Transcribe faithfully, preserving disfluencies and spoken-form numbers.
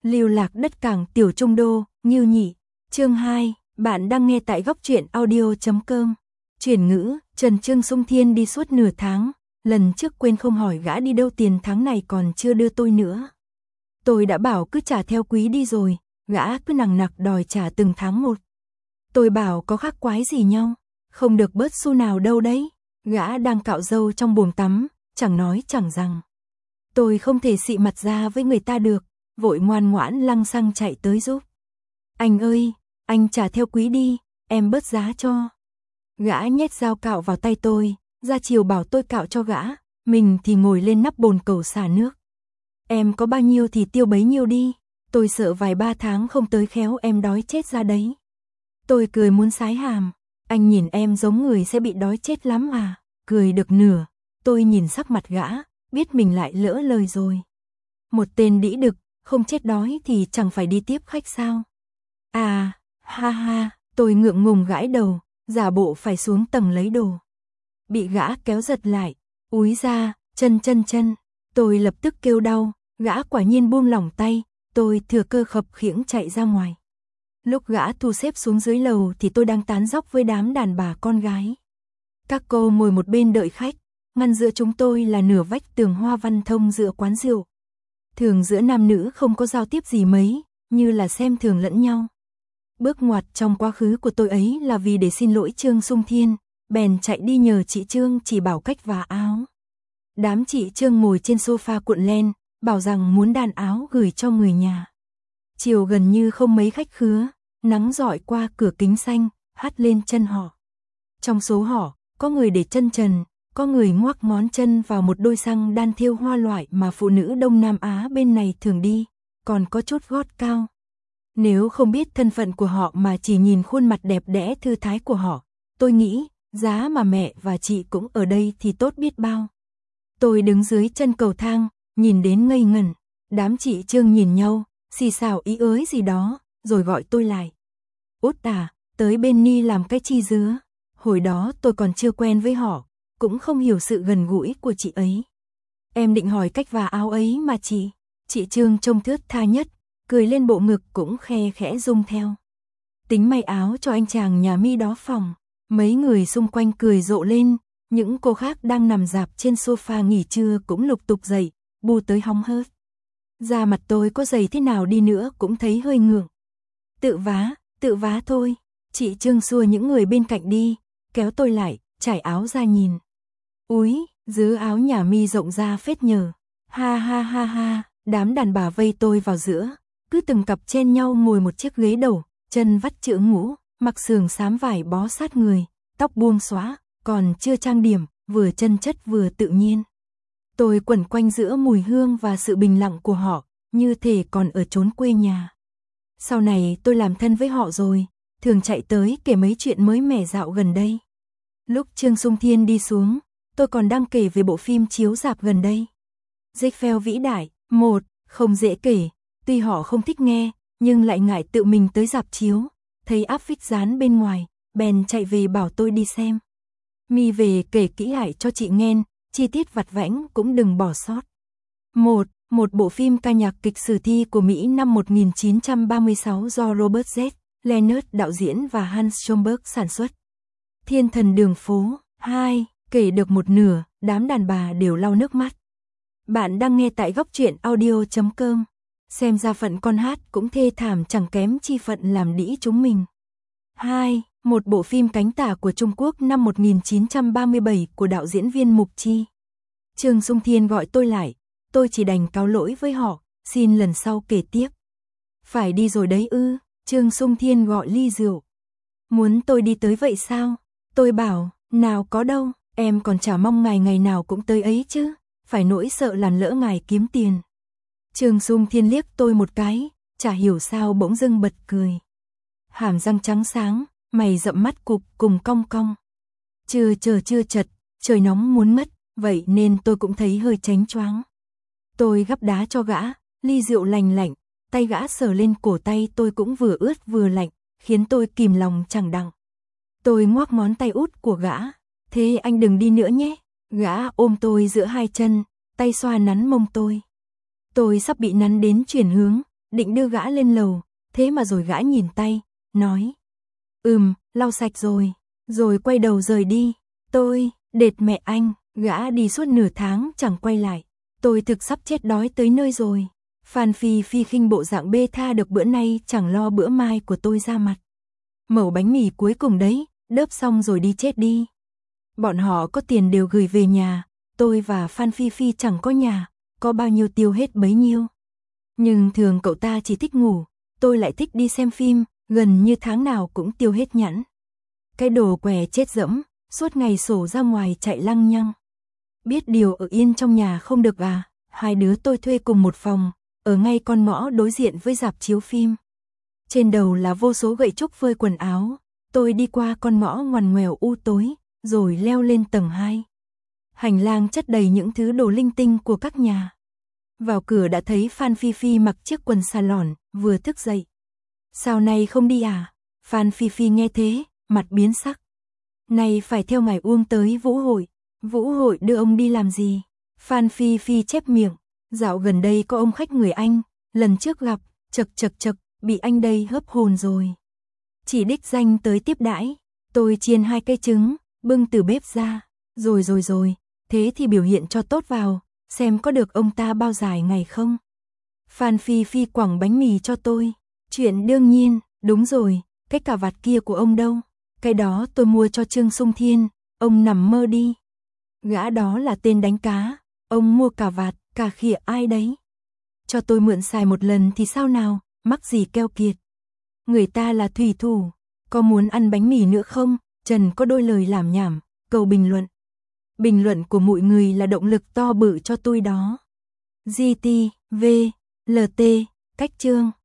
Lưu lạc đất cảng tiểu trung đô, Ngưu Nhị. Chương hai, bạn đang nghe tại góc truyện audio chấm com. Chuyển ngữ, Trần Trương Sung Thiên đi suốt nửa tháng, lần trước quên không hỏi gã đi đâu, tiền tháng này còn chưa đưa tôi nữa. Tôi đã bảo cứ trả theo quý đi rồi, gã cứ nằng nặc đòi trả từng tháng một. Tôi bảo có khác quái gì nhau, không được bớt xu nào đâu đấy. Gã đang cạo râu trong buồng tắm, chẳng nói chẳng rằng. Tôi không thể xị mặt ra với người ta được, vội ngoan ngoãn lăng xăng chạy tới giúp. Anh ơi, anh trả theo quý đi, em bớt giá cho. Gã nhét dao cạo vào tay tôi, ra chiều bảo tôi cạo cho gã, mình thì ngồi lên nắp bồn cầu xả nước. Em có bao nhiêu thì tiêu bấy nhiêu đi, tôi sợ vài ba tháng không tới khéo em đói chết ra đấy. Tôi cười muốn sái hàm, anh nhìn em giống người sẽ bị đói chết lắm à, cười được nửa, tôi nhìn sắc mặt gã, biết mình lại lỡ lời rồi. Một tên đĩ đực, không chết đói thì chẳng phải đi tiếp khách sao. À, ha ha, tôi ngượng ngùng gãi đầu, giả bộ phải xuống tầng lấy đồ. Bị gã kéo giật lại, úi ra, chân chân chân, tôi lập tức kêu đau, gã quả nhiên buông lỏng tay, tôi thừa cơ khập khiễng chạy ra ngoài. Lúc gã thu xếp xuống dưới lầu thì tôi đang tán dóc với đám đàn bà con gái. Các cô ngồi một bên đợi khách, ngăn giữa chúng tôi là nửa vách tường hoa văn thông giữa quán rượu. Thường giữa nam nữ không có giao tiếp gì mấy, như là xem thường lẫn nhau. Bước ngoặt trong quá khứ của tôi ấy là vì để xin lỗi Trương Sung Thiên, bèn chạy đi nhờ chị Trương chỉ bảo cách vá áo. Đám chị Trương ngồi trên sofa cuộn len, bảo rằng muốn đan áo gửi cho người nhà. Chiều gần như không mấy khách khứa, nắng rọi qua cửa kính xanh, hắt lên chân họ. Trong số họ, có người để chân trần, có người ngoác ngón chân vào một đôi xăng đan thêu hoa loại mà phụ nữ Đông Nam Á bên này thường đi, còn có chút gót cao. Nếu không biết thân phận của họ mà chỉ nhìn khuôn mặt đẹp đẽ thư thái của họ, tôi nghĩ, giá mà mẹ và chị cũng ở đây thì tốt biết bao. Tôi đứng dưới chân cầu thang, nhìn đến ngây ngẩn, đám chị Trương nhìn nhau, xì xào ý ới gì đó, rồi gọi tôi lại. Út à, tới bên Ni làm cái chi dứa. Hồi đó tôi còn chưa quen với họ, cũng không hiểu sự gần gũi của chị ấy. Em định hỏi cách vá áo ấy mà chị. Chị Trương trông thướt tha nhất, cười lên bộ ngực cũng khe khẽ rung theo. Tính may áo cho anh chàng nhà Mi đó phòng. Mấy người xung quanh cười rộ lên, những cô khác đang nằm rạp trên sofa nghỉ trưa cũng lục tục dậy, bu tới hóng hớt. Da mặt tôi có dày thế nào đi nữa cũng thấy hơi ngượng. Tự vá, tự vá thôi. Chị Trương xua những người bên cạnh đi, kéo tôi lại, trải áo ra nhìn. Úi, dứ áo nhà Mi rộng ra phết nhờ. Ha ha ha ha, đám đàn bà vây tôi vào giữa, cứ từng cặp chen nhau ngồi một chiếc ghế đầu, chân vắt chữ ngũ, mặc sườn xám vải bó sát người, tóc buông xóa, còn chưa trang điểm, vừa chân chất vừa tự nhiên. Tôi quẩn quanh giữa mùi hương và sự bình lặng của họ, như thể còn ở chốn quê nhà. Sau này tôi làm thân với họ rồi, thường chạy tới kể mấy chuyện mới mẻ dạo gần đây. Lúc Trương Sung Thiên đi xuống, tôi còn đang kể về bộ phim chiếu rạp gần đây. Ziegfeld vĩ đại, một, không dễ kể, tuy họ không thích nghe, nhưng lại ngại tự mình tới rạp chiếu, thấy áp phích dán bên ngoài, bèn chạy về bảo tôi đi xem. Mi về kể kỹ lại cho chị nghe, chi tiết vặt vãnh cũng đừng bỏ sót. Một, một bộ phim ca nhạc kịch sử thi của Mỹ năm một nghìn chín trăm ba mươi sáu do Robert Z. Leonard đạo diễn và Hans Stromberg sản xuất. Thiên thần đường phố. Hai, kể được một nửa, đám đàn bà đều lau nước mắt. Bạn đang nghe tại góc truyện audio chấm com. Xem ra phận con hát cũng thê thảm chẳng kém chi phận làm đĩ chúng mình. Hai, một bộ phim cánh tả của Trung Quốc năm một nghìn chín trăm ba mươi bảy của đạo diễn viên Mục Chi. Trương Sung Thiên gọi tôi lại, tôi chỉ đành cáo lỗi với họ, xin lần sau kể tiếp. Phải đi rồi đấy ư? Trương Sung Thiên gọi ly rượu. Muốn tôi đi tới vậy sao? Tôi bảo, nào có đâu, em còn chả mong ngài ngày nào cũng tới ấy chứ, phải nỗi sợ làn lỡ ngài kiếm tiền. Trương Sung Thiên liếc tôi một cái, chả hiểu sao bỗng dưng bật cười. Hàm răng trắng sáng, mày rậm mắt cụp cùng cong cong. Chưa chờ chưa chật, trời nóng muốn mất, vậy nên tôi cũng thấy hơi chánh choáng. Tôi gắp đá cho gã, ly rượu lành lạnh, tay gã sờ lên cổ tay tôi cũng vừa ướt vừa lạnh, khiến tôi kìm lòng chẳng đặng. Tôi ngoác ngón tay út của gã, thế anh đừng đi nữa nhé. Gã ôm tôi giữa hai chân, tay xoa nắn mông tôi. Tôi sắp bị nắn đến chuyển hướng, định đưa gã lên lầu, thế mà rồi gã nhìn tay, nói. Ừm, lau sạch rồi, rồi quay đầu rời đi. Tôi, đệt mẹ anh, gã đi suốt nửa tháng chẳng quay lại. Tôi thực sắp chết đói tới nơi rồi. Phan Phi Phi khinh bộ dạng bê tha được bữa nay chẳng lo bữa mai của tôi ra mặt. Mẩu bánh mì cuối cùng đấy, đớp xong rồi đi chết đi. Bọn họ có tiền đều gửi về nhà, tôi và Phan Phi Phi chẳng có nhà, có bao nhiêu tiêu hết bấy nhiêu. Nhưng thường cậu ta chỉ thích ngủ, tôi lại thích đi xem phim, gần như tháng nào cũng tiêu hết nhẵn. Cái đồ què chết dẫm, suốt ngày sổ ra ngoài chạy lăng nhăng. Biết điều ở yên trong nhà không được à, hai đứa tôi thuê cùng một phòng, ở ngay con ngõ đối diện với rạp chiếu phim. Trên đầu là vô số gậy trúc phơi quần áo, tôi đi qua con ngõ ngoằn ngoèo u tối, rồi leo lên tầng hai. Hành lang chất đầy những thứ đồ linh tinh của các nhà. Vào cửa đã thấy Phan Phi Phi mặc chiếc quần xà lòn, vừa thức dậy. Sao nay không đi à? Phan Phi Phi nghe thế, mặt biến sắc. Này phải theo ngài Uông tới vũ hội. Vũ hội đưa ông đi làm gì? Phan Phi Phi chép miệng. Dạo gần đây có ông khách người Anh, lần trước gặp, chật chật chật, bị anh đây hớp hồn rồi. Chỉ đích danh tới tiếp đãi, tôi chiên hai cây trứng, bưng từ bếp ra. Rồi rồi rồi, thế thì biểu hiện cho tốt vào, xem có được ông ta bao dài ngày không. Phan Phi Phi quẳng bánh mì cho tôi. Chuyện đương nhiên, đúng rồi, cái cà vạt kia của ông đâu? Cái đó tôi mua cho Trương Sung Thiên, ông nằm mơ đi. Gã đó là tên đánh cá, ông mua cà vạt, cà khịa ai đấy? Cho tôi mượn xài một lần thì sao nào, mắc gì keo kiệt. Người ta là thủy thủ, có muốn ăn bánh mì nữa không? Trần có đôi lời lảm nhảm, cầu bình luận. Bình luận của mọi người là động lực to bự cho tôi đó. giê tê, vê, lờ tê, cách chương.